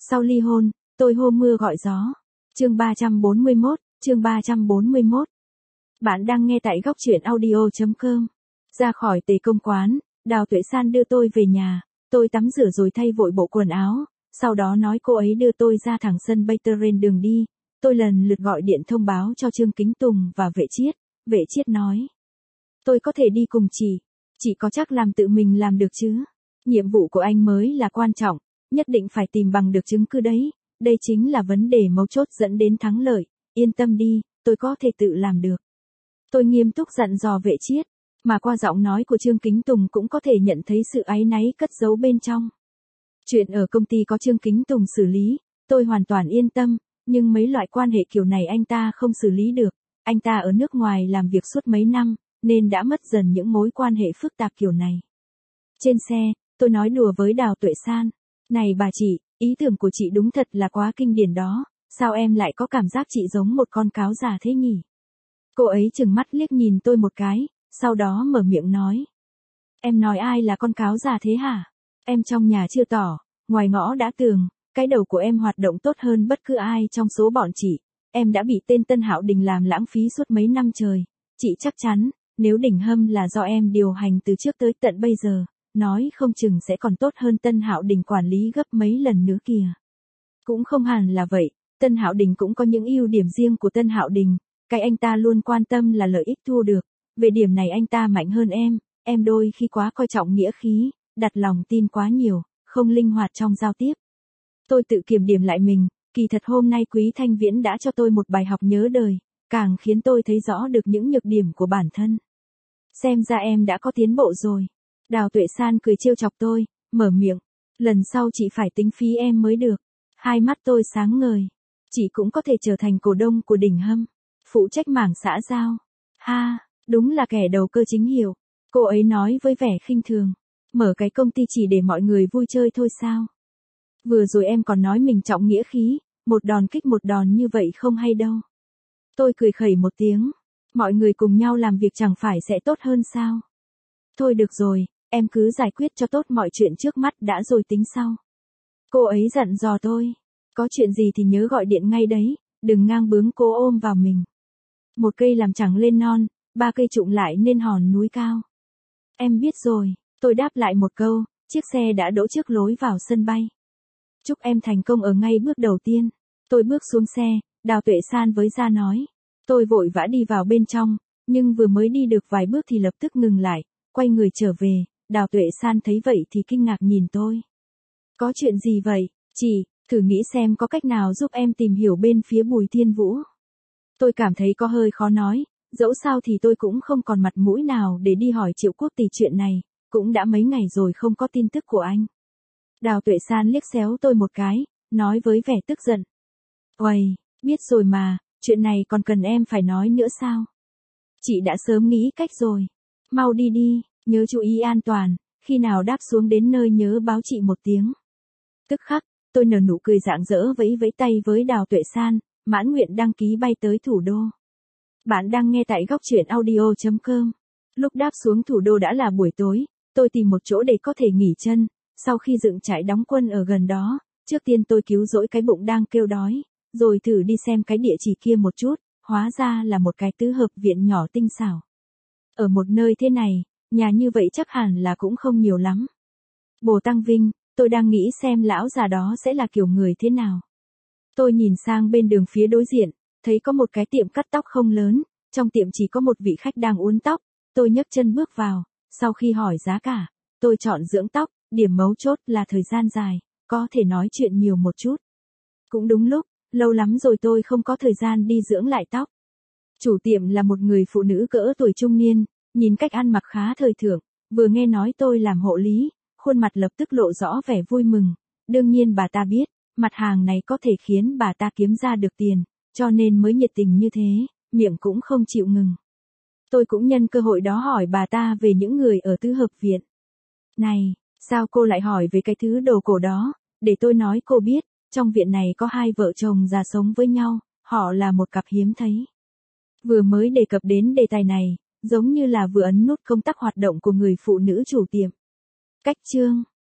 Sau ly hôn, tôi hô mưa gọi gió. Chương 341, chương 341. Bạn đang nghe tại góc truyện audio.com. Ra khỏi Tề Công quán, Đào Tuệ San đưa tôi về nhà, tôi tắm rửa rồi thay vội bộ quần áo, sau đó nói cô ấy đưa tôi ra thẳng sân bay trên đường đi. Tôi lần lượt gọi điện thông báo cho Trương Kính Tùng và Vệ Chiết nói. Tôi có thể đi cùng chị có chắc làm tự mình làm được chứ? Nhiệm vụ của anh mới là quan trọng, nhất định phải tìm bằng được chứng cứ đấy, đây chính là vấn đề mấu chốt dẫn đến thắng lợi, yên tâm đi, tôi có thể tự làm được. Tôi nghiêm túc dặn dò Vệ Chiết, mà qua giọng nói của Trương Kính Tùng cũng có thể nhận thấy sự áy náy cất giấu bên trong. Chuyện ở công ty có Trương Kính Tùng xử lý, tôi hoàn toàn yên tâm, nhưng mấy loại quan hệ kiểu này anh ta không xử lý được, anh ta ở nước ngoài làm việc suốt mấy năm, nên đã mất dần những mối quan hệ phức tạp kiểu này. Trên xe, tôi nói đùa với Đào Tuệ San, này bà chị, ý tưởng của chị đúng thật là quá kinh điển đó, sao em lại có cảm giác chị giống một con cáo già thế nhỉ? Cô ấy trừng mắt liếc nhìn tôi một cái, sau đó mở miệng nói. Em nói ai là con cáo già thế hả? Em trong nhà chưa tỏ, ngoài ngõ đã tường, cái đầu của em hoạt động tốt hơn bất cứ ai trong số bọn chị, em đã bị tên Tân Hạo Đình làm lãng phí suốt mấy năm trời, chị chắc chắn, nếu Đình Hâm là do em điều hành từ trước tới tận bây giờ, nói không chừng sẽ còn tốt hơn Tân Hạo Đình quản lý gấp mấy lần nữa kìa. Cũng không hẳn là vậy, Tân Hạo Đình cũng có những ưu điểm riêng của Tân Hạo Đình, cái anh ta luôn quan tâm là lợi ích thu được, về điểm này anh ta mạnh hơn em đôi khi quá coi trọng nghĩa khí, đặt lòng tin quá nhiều, không linh hoạt trong giao tiếp. Tôi tự kiểm điểm lại mình, kỳ thật hôm nay Quý Thanh Viễn đã cho tôi một bài học nhớ đời, càng khiến tôi thấy rõ được những nhược điểm của bản thân. Xem ra em đã có tiến bộ rồi. Đào Tuệ San cười trêu chọc tôi, mở miệng, lần sau chị phải tính phí em mới được. Hai mắt tôi sáng ngời, chị cũng có thể trở thành cổ đông của Đình Hâm, phụ trách mảng xã giao. Ha, đúng là kẻ đầu cơ chính hiệu, cô ấy nói với vẻ khinh thường, mở cái công ty chỉ để mọi người vui chơi thôi sao? Vừa rồi em còn nói mình trọng nghĩa khí, một đòn kích một đòn như vậy không hay đâu. Tôi cười khẩy một tiếng, mọi người cùng nhau làm việc chẳng phải sẽ tốt hơn sao? Thôi được rồi, em cứ giải quyết cho tốt mọi chuyện trước mắt đã rồi tính sau. Cô ấy dặn dò tôi, có chuyện gì thì nhớ gọi điện ngay đấy, đừng ngang bướng cố ôm vào mình. Một cây làm chẳng lên non, ba cây trụng lại nên hòn núi cao. Em biết rồi, tôi đáp lại một câu, chiếc xe đã đỗ trước lối vào sân bay. Chúc em thành công ở ngay bước đầu tiên. Tôi bước xuống xe, Đào Tuệ San với ra nói. Tôi vội vã đi vào bên trong, nhưng vừa mới đi được vài bước thì lập tức ngừng lại, quay người trở về, Đào Tuệ San thấy vậy thì kinh ngạc nhìn tôi. Có chuyện gì vậy, chị, thử nghĩ xem có cách nào giúp em tìm hiểu bên phía Bùi Thiên Vũ. Tôi cảm thấy có hơi khó nói, dẫu sao thì tôi cũng không còn mặt mũi nào để đi hỏi Triệu Quốc Tì chuyện này, cũng đã mấy ngày rồi không có tin tức của anh. Đào Tuệ San liếc xéo tôi một cái, nói với vẻ tức giận. Uầy, biết rồi mà, chuyện này còn cần em phải nói nữa sao? Chị đã sớm nghĩ cách rồi. Mau đi đi, nhớ chú ý an toàn, khi nào đáp xuống đến nơi nhớ báo chị một tiếng. Tức khắc, tôi nở nụ cười rạng rỡ vẫy vẫy tay với Đào Tuệ San, mãn nguyện đăng ký bay tới thủ đô. Bạn đang nghe tại góc truyện audio.com. Lúc đáp xuống thủ đô đã là buổi tối, tôi tìm một chỗ để có thể nghỉ chân, sau khi dựng trại đóng quân ở gần đó, trước tiên tôi cứu rỗi cái bụng đang kêu đói, rồi thử đi xem cái địa chỉ kia một chút, hóa ra là một cái tứ hợp viện nhỏ tinh xảo. Ở một nơi thế này, nhà như vậy chắc hẳn là cũng không nhiều lắm. Bồ Tăng Vinh, tôi đang nghĩ xem lão già đó sẽ là kiểu người thế nào. Tôi nhìn sang bên đường phía đối diện, thấy có một cái tiệm cắt tóc không lớn, trong tiệm chỉ có một vị khách đang uốn tóc, tôi nhấc chân bước vào, sau khi hỏi giá cả, tôi chọn dưỡng tóc, điểm mấu chốt là thời gian dài, có thể nói chuyện nhiều một chút. Cũng đúng lúc, lâu lắm rồi tôi không có thời gian đi dưỡng lại tóc. Chủ tiệm là một người phụ nữ cỡ tuổi trung niên, nhìn cách ăn mặc khá thời thượng, vừa nghe nói tôi làm hộ lý, khuôn mặt lập tức lộ rõ vẻ vui mừng, đương nhiên bà ta biết, mặt hàng này có thể khiến bà ta kiếm ra được tiền, cho nên mới nhiệt tình như thế, miệng cũng không chịu ngừng. Tôi cũng nhân cơ hội đó hỏi bà ta về những người ở tứ hợp viện. Này, sao cô lại hỏi về cái thứ đồ cổ đó, để tôi nói cô biết, trong viện này có hai vợ chồng già sống với nhau, họ là một cặp hiếm thấy. Vừa mới đề cập đến đề tài này, giống như là vừa ấn nút công tắc hoạt động của người phụ nữ chủ tiệm. Cách chương,